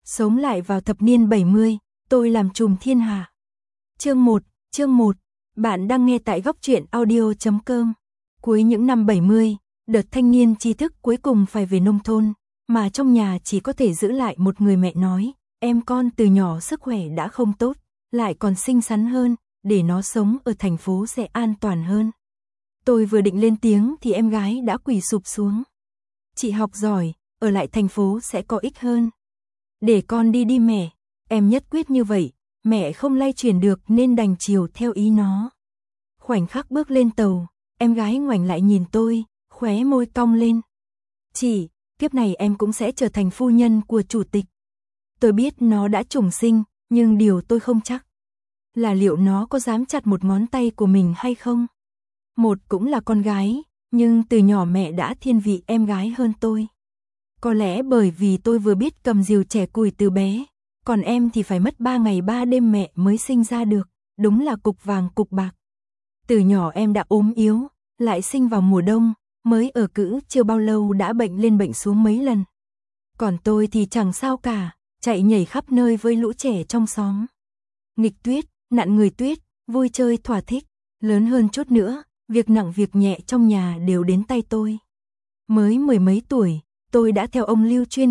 Sống lại vào thập niên 70, tôi làm trùm thiên hạ. Chương 1, bạn đang nghe tại góc truyện audio.com. Cuối những năm 70, đợt thanh niên tri thức cuối cùng phải về nông thôn, mà trong nhà chỉ có thể giữ lại một người mẹ nói, em con từ nhỏ sức khỏe đã không tốt, lại còn xinh xắn hơn, để nó sống ở thành phố sẽ an toàn hơn. Tôi vừa định lên tiếng thì em gái đã quỳ sụp xuống. Chị học giỏi, ở lại thành phố sẽ có ích hơn. Để con đi mẹ, em nhất quyết như vậy, mẹ không lay chuyển được nên đành chiều theo ý nó. Khoảnh khắc bước lên tàu, em gái ngoảnh lại nhìn tôi, khóe môi cong lên. Chị, kiếp này em cũng sẽ trở thành phu nhân của chủ tịch. Tôi biết nó đã trùng sinh, nhưng điều tôi không chắc là liệu nó có dám chặt một ngón tay của mình hay không. Một cũng là con gái, nhưng từ nhỏ mẹ đã thiên vị em gái hơn tôi. Có lẽ bởi vì tôi vừa biết cầm rìu chẻ củi từ bé, còn em thì phải mất 3 ngày 3 đêm mẹ mới sinh ra được, đúng là cục vàng cục bạc. Từ nhỏ em đã ốm yếu, lại sinh vào mùa đông, mới ở cữ chưa bao lâu đã bệnh lên bệnh xuống mấy lần. Còn tôi thì chẳng sao cả, chạy nhảy khắp nơi với lũ trẻ trong xóm. Nghịch tuyết, nặn người tuyết, vui chơi thỏa thích, lớn hơn chút nữa, việc nặng việc nhẹ trong nhà đều đến tay tôi. Mới 10 mấy tuổi, tôi đã theo ông Lưu chuyên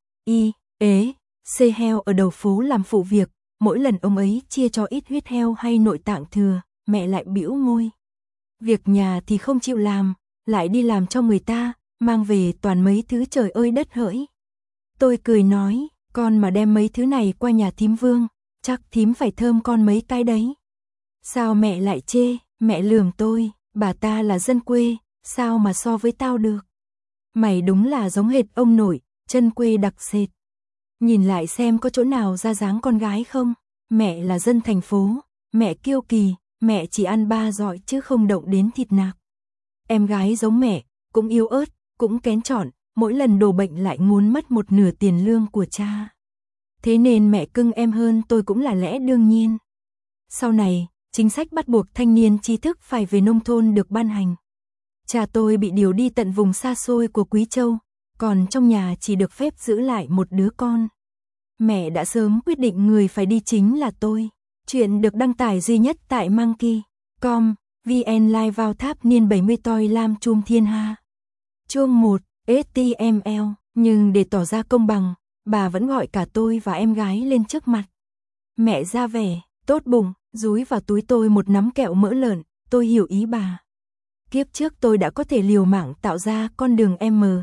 C heo ở đầu phố làm phụ việc, mỗi lần ông ấy chia cho ít huyết heo hay nội tạng thừa, mẹ lại bĩu môi. Việc nhà thì không chịu làm, lại đi làm cho người ta, mang về toàn mấy thứ trời ơi đất hỡi. Tôi cười nói, con mà đem mấy thứ này qua nhà thím Vương, chắc thím phải thơm con mấy cái đấy. Sao mẹ lại chê, mẹ lườm tôi, bà ta là dân quê, sao mà so với tao được. Mày đúng là giống hệt ông nội, chân quê đặc sệt. Nhìn lại xem có chỗ nào ra dáng con gái không, mẹ là dân thành phố, mẹ kiêu kỳ, mẹ chỉ ăn ba dọi chứ không động đến thịt nạc. Em gái giống mẹ, cũng yếu ớt, cũng kén chọn, mỗi lần đổ bệnh lại muốn mất một nửa tiền lương của cha. Thế nên mẹ cưng em hơn tôi cũng là lẽ đương nhiên. Sau này, chính sách bắt buộc thanh niên tri thức phải về nông thôn được ban hành. Cha tôi bị điều đi tận vùng xa xôi của Quý Châu, còn trong nhà chỉ được phép giữ lại một đứa con. Mẹ đã sớm quyết định người phải đi chính là tôi. Chuyện được đăng tải duy nhất tại Monkey.com, VN Live vào tháp niên 70 tôi làm chùm thiên hạ. Chương 1, HTML, nhưng để tỏ ra công bằng, bà vẫn gọi cả tôi và em gái lên trước mặt. Mẹ ra vẻ, tốt bụng, dúi vào túi tôi một nắm kẹo mỡ lợn, tôi hiểu ý bà. Kiếp trước tôi đã có thể liều mạng tạo ra con đường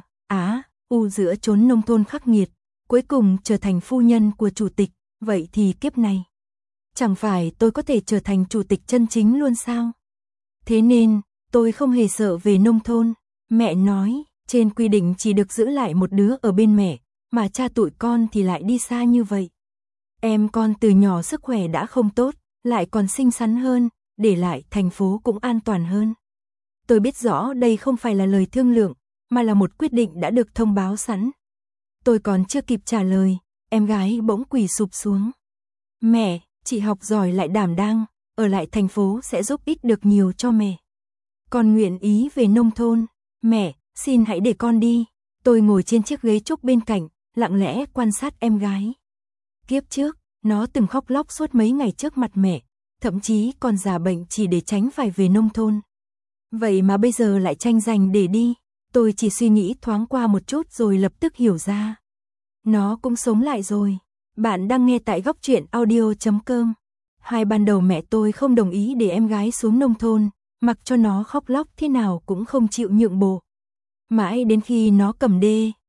U giữa chốn nông thôn khắc nghiệt, cuối cùng trở thành phu nhân của chủ tịch, vậy thì kiếp này, chẳng phải tôi có thể trở thành chủ tịch chân chính luôn sao? Thế nên, tôi không hề sợ về nông thôn. Mẹ nói, trên quy định chỉ được giữ lại một đứa ở bên mẹ, mà cha tụi con thì lại đi xa như vậy. Em con từ nhỏ sức khỏe đã không tốt, lại còn xinh xắn hơn, để lại thành phố cũng an toàn hơn. Tôi biết rõ đây không phải là lời thương lượng, mà là một quyết định đã được thông báo sẵn. Tôi còn chưa kịp trả lời, em gái bỗng quỳ sụp xuống. Mẹ, chị học giỏi lại đảm đang, ở lại thành phố sẽ giúp ích được nhiều cho mẹ. Con nguyện ý về nông thôn. Mẹ, xin hãy để con đi. Tôi ngồi trên chiếc ghế trúc bên cạnh, lặng lẽ quan sát em gái. Kiếp trước, nó từng khóc lóc suốt mấy ngày trước mặt mẹ, thậm chí còn giả bệnh chỉ để tránh phải về nông thôn. Vậy mà bây giờ lại tranh giành để đi. Tôi chỉ suy nghĩ thoáng qua một chút rồi lập tức hiểu ra. Nó cũng sống lại rồi. Bạn đang nghe tại góc truyện audio.com. Ban đầu mẹ tôi không đồng ý để em gái xuống nông thôn, mặc cho nó khóc lóc thế nào cũng không chịu nhượng bộ. Mãi đến khi nó cầm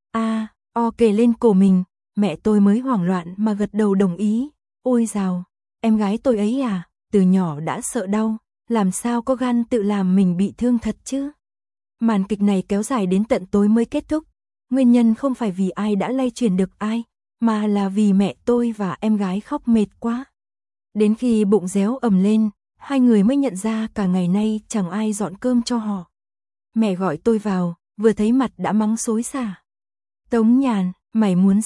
kề lên cổ mình, mẹ tôi mới hoảng loạn mà gật đầu đồng ý. Ôi dào, em gái tôi ấy à, từ nhỏ đã sợ đau, làm sao có gan tự làm mình bị thương thật chứ. Màn kịch này kéo dài đến tận tối mới kết thúc. Nguyên nhân không phải vì ai đã lay chuyển được ai, mà là vì mẹ tôi và em gái khóc mệt quá. Đến khi bụng réo ầm lên, hai người mới nhận ra cả ngày nay chẳng ai dọn cơm cho họ. Mẹ gọi tôi vào, vừa thấy mặt đã mắng xối xả. Tống Nhàn, mày muốn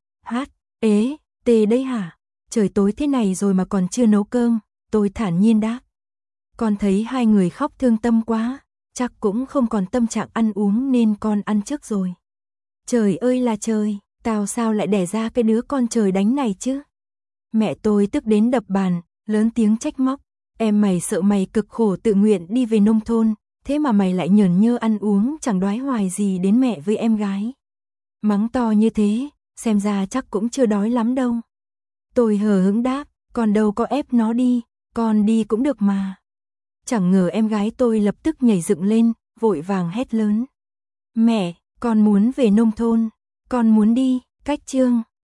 đấy hả? Trời tối thế này rồi mà còn chưa nấu cơm, tôi thản nhiên đáp. Con thấy hai người khóc thương tâm quá, chắc cũng không còn tâm trạng ăn uống nên con ăn trước rồi. Trời ơi là trời, Tao sao lại đẻ ra cái đứa con trời đánh này chứ? Mẹ tôi tức đến đập bàn, lớn tiếng trách móc. Em mày sợ mày cực khổ tự nguyện đi về nông thôn, thế mà mày lại nhởn nhơ ăn uống chẳng đoái hoài gì đến mẹ với em gái. Mắng to như thế, xem ra chắc cũng chưa đói lắm đâu. Tôi hờ hững đáp, con đâu có ép nó đi, con đi cũng được mà. Chẳng ngờ em gái tôi lập tức nhảy dựng lên, vội vàng hét lớn. Mẹ, con muốn về nông thôn, con muốn đi, cách chương.